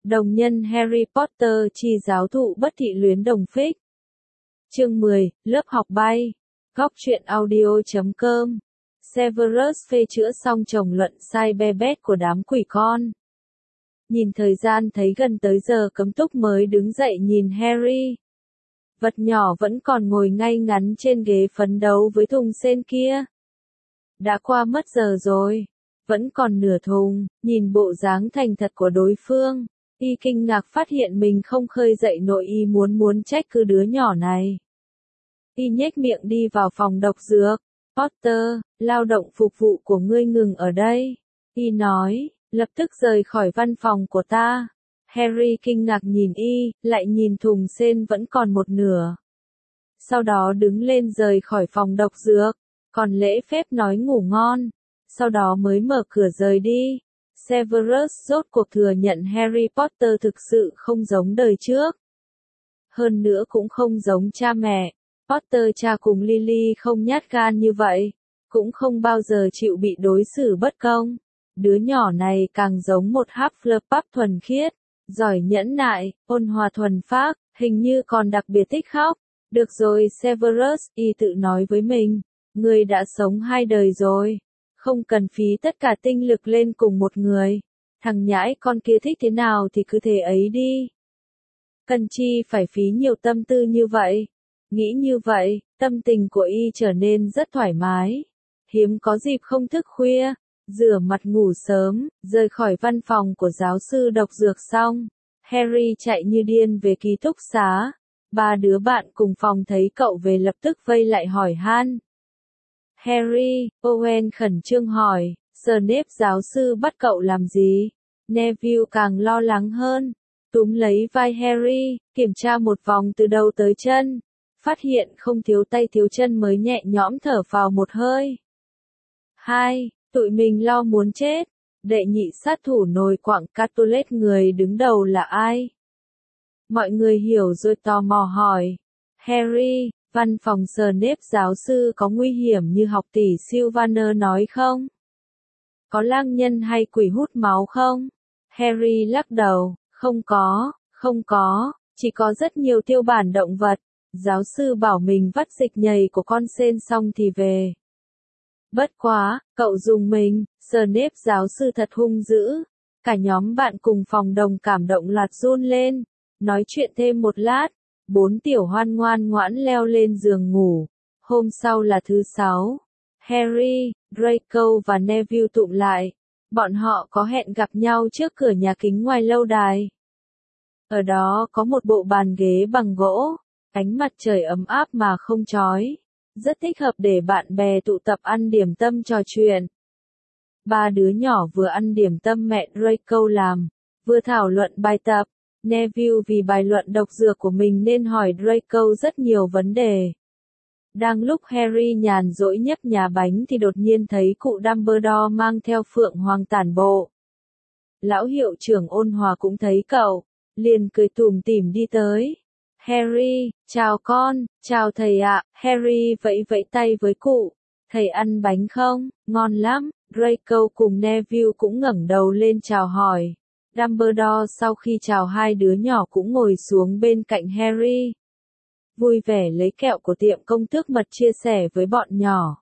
Đồng nhân Harry Potter chi giáo thụ bất thị luyến đồng phích. Chương 10, lớp học bay. Góc truyện audio.com. Severus phê chữa xong chồng luận sai be bét của đám quỷ con. Nhìn thời gian thấy gần tới giờ cấm túc mới đứng dậy nhìn Harry. Vật nhỏ vẫn còn ngồi ngay ngắn trên ghế phấn đấu với thùng sên kia. Đã qua mất giờ rồi. Vẫn còn nửa thùng, nhìn bộ dáng thành thật của đối phương. Y kinh ngạc phát hiện mình không khơi dậy nổi y muốn trách cứ đứa nhỏ này. Y nhếch miệng đi vào phòng độc dược. Potter, lao động phục vụ của ngươi ngừng ở đây. Y nói, lập tức rời khỏi văn phòng của ta. Harry kinh ngạc nhìn y, lại nhìn thùng sên vẫn còn một nửa. Sau đó đứng lên rời khỏi phòng độc dược, còn lễ phép nói ngủ ngon. Sau đó mới mở cửa rời đi. Severus rốt cuộc thừa nhận Harry Potter thực sự không giống đời trước. Hơn nữa cũng không giống cha mẹ. Potter cha cùng Lily không nhát gan như vậy, cũng không bao giờ chịu bị đối xử bất công. Đứa nhỏ này càng giống một Hufflepuff thuần khiết, giỏi nhẫn nại, ôn hòa thuần phác, hình như còn đặc biệt thích khóc. Được rồi Severus, y tự nói với mình, ngươi đã sống 2 đời rồi. Không cần phí tất cả tinh lực lên cùng một người. Thằng nhãi con kia thích thế nào thì cứ thế ấy đi. Cần chi phải phí nhiều tâm tư như vậy. Nghĩ như vậy, tâm tình của y trở nên rất thoải mái. Hiếm có dịp không thức khuya, rửa mặt ngủ sớm, rời khỏi văn phòng của giáo sư độc dược xong. Harry chạy như điên về ký túc xá. 3 đứa bạn cùng phòng thấy cậu về lập tức vây lại hỏi han. Harry, Owen khẩn trương hỏi, Snape giáo sư bắt cậu làm gì? Neville càng lo lắng hơn, túm lấy vai Harry, kiểm tra một vòng từ đầu tới chân. Phát hiện không thiếu tay thiếu chân mới nhẹ nhõm thở phào một hơi. 2. Tụi mình lo muốn chết. Đệ nhị sát thủ nồi quặng Capulet người đứng đầu là ai? Mọi người hiểu rồi tò mò hỏi. Harry, văn phòng Snape giáo sư có nguy hiểm như học tỷ Sylvaner nói không? Có lang nhân hay quỷ hút máu không? Harry lắc đầu, không có, chỉ có rất nhiều tiêu bản động vật. Giáo sư bảo mình vắt dịch nhầy của con sên xong thì về. Bất quá, cậu dùng mình, Snape giáo sư thật hung dữ. Cả nhóm bạn cùng phòng đồng cảm động loạt run lên. Nói chuyện thêm một lát, 4 tiểu hoan ngoan ngoãn leo lên giường ngủ. Hôm sau là thứ 6. Harry, Draco và Neville tụm lại. Bọn họ có hẹn gặp nhau trước cửa nhà kính ngoài lâu đài. Ở đó có một bộ bàn ghế bằng gỗ. Ánh mặt trời ấm áp mà không chói. Rất thích hợp để bạn bè tụ tập ăn điểm tâm trò chuyện. 3 đứa nhỏ vừa ăn điểm tâm mẹ Draco làm, vừa thảo luận bài tập. Neville vì bài luận độc dược của mình nên hỏi Draco rất nhiều vấn đề. Đang lúc Harry nhàn rỗi nhấp nhả bánh thì đột nhiên thấy cụ Dumbledore mang theo Phượng Hoàng tản bộ. Lão hiệu trưởng ôn hòa cũng thấy cậu, liền cười tủm tỉm đi tới. Harry, chào con, chào thầy ạ. Harry vẫy vẫy tay với cụ. Thầy ăn bánh không? Ngon lắm. Draco cùng Neville cũng ngẩng đầu lên chào hỏi. Dumbledore sau khi chào 2 đứa nhỏ cũng ngồi xuống bên cạnh Harry. Vui vẻ lấy kẹo của tiệm công tước mật chia sẻ với bọn nhỏ.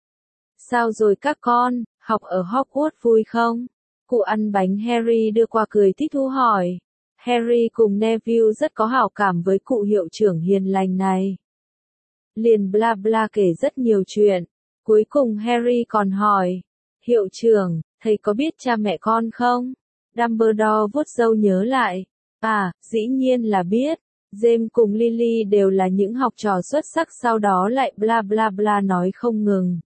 Sao rồi các con, học ở Hogwarts vui không? Cụ ăn bánh Harry đưa qua cười thích thú hỏi. Harry cùng Neville rất có hảo cảm với cụ hiệu trưởng hiền lành này. Liền bla bla kể rất nhiều chuyện. Cuối cùng Harry còn hỏi. Hiệu trưởng, thầy có biết cha mẹ con không? Dumbledore vuốt râu nhớ lại. À, dĩ nhiên là biết. James cùng Lily đều là những học trò xuất sắc sau đó lại bla bla bla nói không ngừng.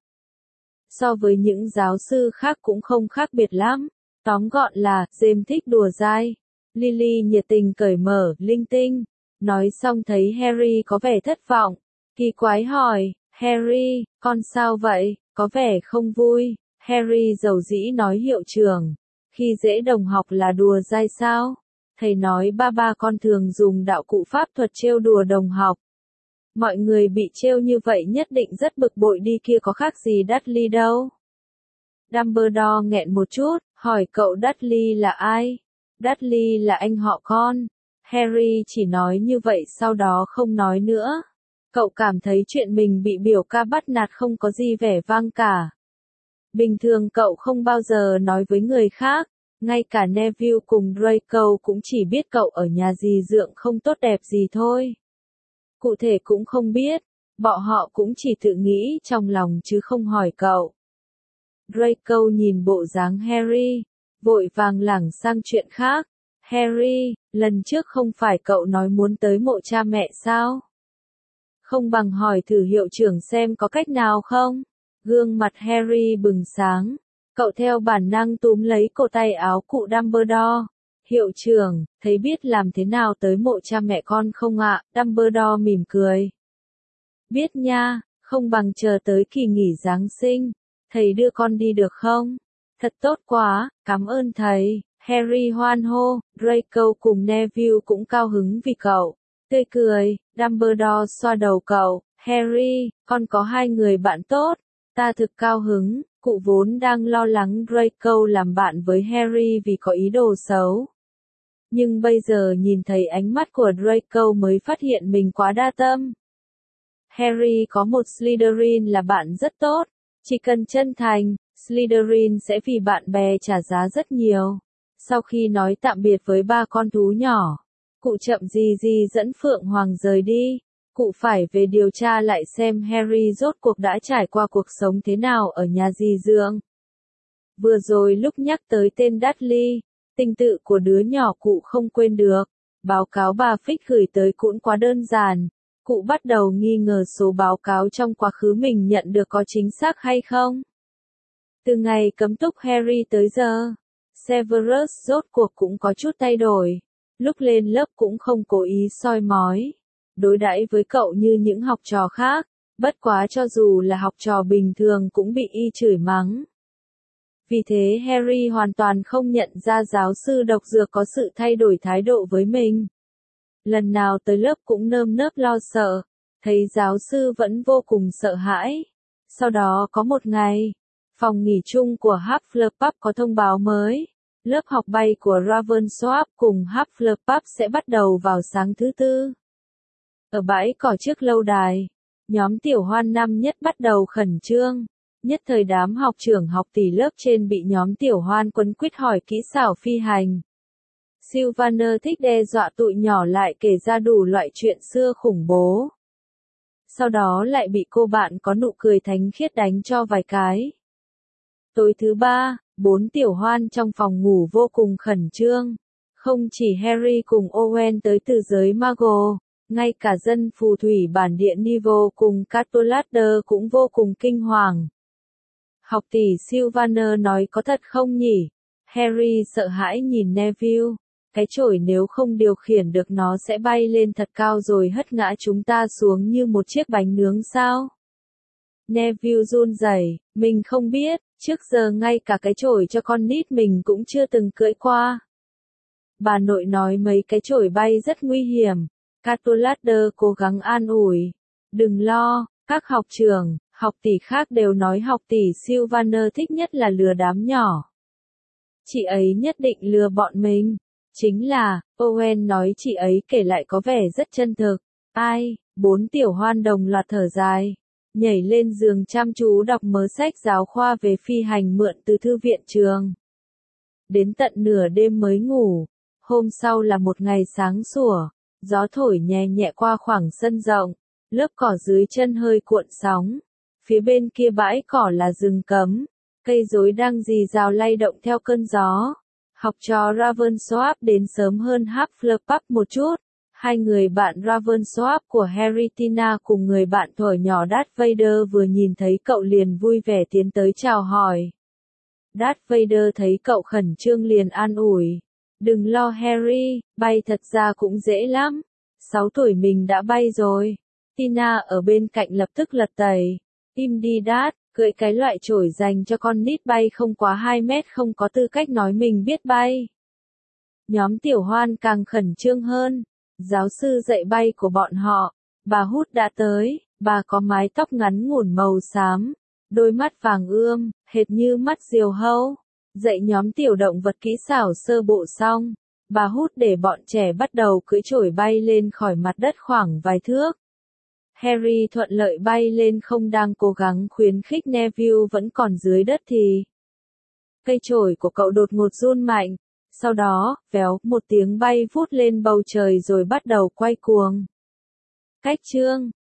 So với những giáo sư khác cũng không khác biệt lắm. Tóm gọn là, James thích đùa dai. Lily nhiệt tình cởi mở, linh tinh. Nói xong thấy Harry có vẻ thất vọng. Kỳ quái hỏi, Harry, con sao vậy, có vẻ không vui. Harry dầu dĩ nói hiệu trưởng. Khi dễ đồng học là đùa dai sao? Thầy nói ba con thường dùng đạo cụ pháp thuật trêu đùa đồng học. Mọi người bị trêu như vậy nhất định rất bực bội đi kia có khác gì Dudley đâu. Dumbledore nghẹn một chút, hỏi cậu Dudley là ai? Dudley là anh họ con. Harry chỉ nói như vậy sau đó không nói nữa. Cậu cảm thấy chuyện mình bị biểu ca bắt nạt không có gì vẻ vang cả. Bình thường cậu không bao giờ nói với người khác, ngay cả Neville cùng Draco cũng chỉ biết cậu ở nhà dì dượng không tốt đẹp gì thôi. Cụ thể cũng không biết, bọn họ cũng chỉ tự nghĩ trong lòng chứ không hỏi cậu. Draco nhìn bộ dáng Harry, vội vàng lảng sang chuyện khác. Harry, lần trước không phải cậu nói muốn tới mộ cha mẹ sao? Không bằng hỏi thử hiệu trưởng xem có cách nào không? Gương mặt Harry bừng sáng. Cậu theo bản năng túm lấy cổ tay áo cụ Dumbledore. Hiệu trưởng, thấy biết làm thế nào tới mộ cha mẹ con không ạ? Dumbledore mỉm cười. Biết nha, không bằng chờ tới kỳ nghỉ Giáng sinh. Thầy đưa con đi được không? Thật tốt quá, cảm ơn thầy. Harry hoan hô, Draco cùng Neville cũng cao hứng vì cậu. Tươi cười, Dumbledore xoa đầu cậu. Harry, con có hai người bạn tốt. Ta thực cao hứng. Cụ vốn đang lo lắng Draco làm bạn với Harry vì có ý đồ xấu. Nhưng bây giờ nhìn thấy ánh mắt của Draco mới phát hiện mình quá đa tâm. Harry có một Slytherin là bạn rất tốt. Chỉ cần chân thành, Slytherin sẽ vì bạn bè trả giá rất nhiều. Sau khi nói tạm biệt với ba con thú nhỏ, cụ chậm gì gì dẫn Phượng Hoàng rời đi. Cụ phải về điều tra lại xem Harry rốt cuộc đã trải qua cuộc sống thế nào ở nhà dì dượng. Vừa rồi lúc nhắc tới tên Dudley, tình tự của đứa nhỏ cụ không quên được. Báo cáo bà Fitch gửi tới cũng quá đơn giản. Cụ bắt đầu nghi ngờ số báo cáo trong quá khứ mình nhận được có chính xác hay không. Từ ngày cấm túc Harry tới giờ, Severus rốt cuộc cũng có chút thay đổi. Lúc lên lớp cũng không cố ý soi mói, đối đãi với cậu như những học trò khác, bất quá cho dù là học trò bình thường cũng bị y chửi mắng. Vì thế Harry hoàn toàn không nhận ra giáo sư độc dược có sự thay đổi thái độ với mình. Lần nào tới lớp cũng nơm nớp lo sợ, thấy giáo sư vẫn vô cùng sợ hãi. Sau đó có một ngày, phòng nghỉ chung của Hufflepuff có thông báo mới. Lớp học bay của Ravensworth cùng Hufflepuff sẽ bắt đầu vào sáng thứ Tư. Ở bãi cỏ trước lâu đài, nhóm tiểu hoan năm nhất bắt đầu khẩn trương. Nhất thời đám học trưởng học tỷ lớp trên bị nhóm tiểu hoan quấn quýt hỏi kỹ xảo phi hành. Sylvaner thích đe dọa tụi nhỏ lại kể ra đủ loại chuyện xưa khủng bố. Sau đó lại bị cô bạn có nụ cười thánh khiết đánh cho vài cái. Tối thứ ba, 4 tiểu hoan trong phòng ngủ vô cùng khẩn trương. Không chỉ Harry cùng Owen tới từ giới Muggle, ngay cả dân phù thủy bản địa Neville cùng Catolader cũng vô cùng kinh hoàng. Học tỷ Sylvaner nói có thật không nhỉ? Harry sợ hãi nhìn Neville. Cái chổi nếu không điều khiển được nó sẽ bay lên thật cao rồi hất ngã chúng ta xuống như một chiếc bánh nướng sao? Neville run rẩy, mình không biết, trước giờ ngay cả cái chổi cho con nít mình cũng chưa từng cưỡi qua. Bà nội nói mấy cái chổi bay rất nguy hiểm. Catolader cố gắng an ủi. Đừng lo, các học trưởng, học tỷ khác đều nói học tỷ Sylvaner thích nhất là lừa đám nhỏ. Chị ấy nhất định lừa bọn mình. Chính là, Owen nói chị ấy kể lại có vẻ rất chân thực. Ai, 4 tiểu hoan đồng loạt thở dài. Nhảy lên giường chăm chú đọc mớ sách giáo khoa về phi hành mượn từ thư viện trường. Đến tận nửa đêm mới ngủ. Hôm sau là một ngày sáng sủa. Gió thổi nhẹ nhẹ qua khoảng sân rộng. Lớp cỏ dưới chân hơi cuộn sóng. Phía bên kia bãi cỏ là rừng cấm. Cây rối đang rì rào lay động theo cơn gió. Học trò Ravensworth đến sớm hơn Hufflepuff một chút. Hai người bạn Ravensworth của Harry Tina cùng người bạn thuở nhỏ Darth Vader vừa nhìn thấy cậu liền vui vẻ tiến tới chào hỏi. Darth Vader thấy cậu khẩn trương liền an ủi. Đừng lo Harry, bay thật ra cũng dễ lắm. 6 tuổi mình đã bay rồi. Tina ở bên cạnh lập tức lật tẩy. Im đi Darth, cưỡi cái loại chổi dành cho con nít bay không quá 2 mét không có tư cách nói mình biết bay. Nhóm tiểu hoan càng khẩn trương hơn. Giáo sư dạy bay của bọn họ, bà Hút đã tới, bà có mái tóc ngắn ngủn màu xám, đôi mắt vàng ươm, hệt như mắt diều hâu. Dạy nhóm tiểu động vật kỹ xảo sơ bộ xong, Bà hút để bọn trẻ bắt đầu cưỡi chổi bay lên khỏi mặt đất khoảng vài thước. Harry thuận lợi bay lên không đang cố gắng khuyến khích Neville vẫn còn dưới đất thì cây chổi của cậu đột ngột run mạnh, sau đó, véo, một tiếng bay vút lên bầu trời rồi bắt đầu quay cuồng. Cách chương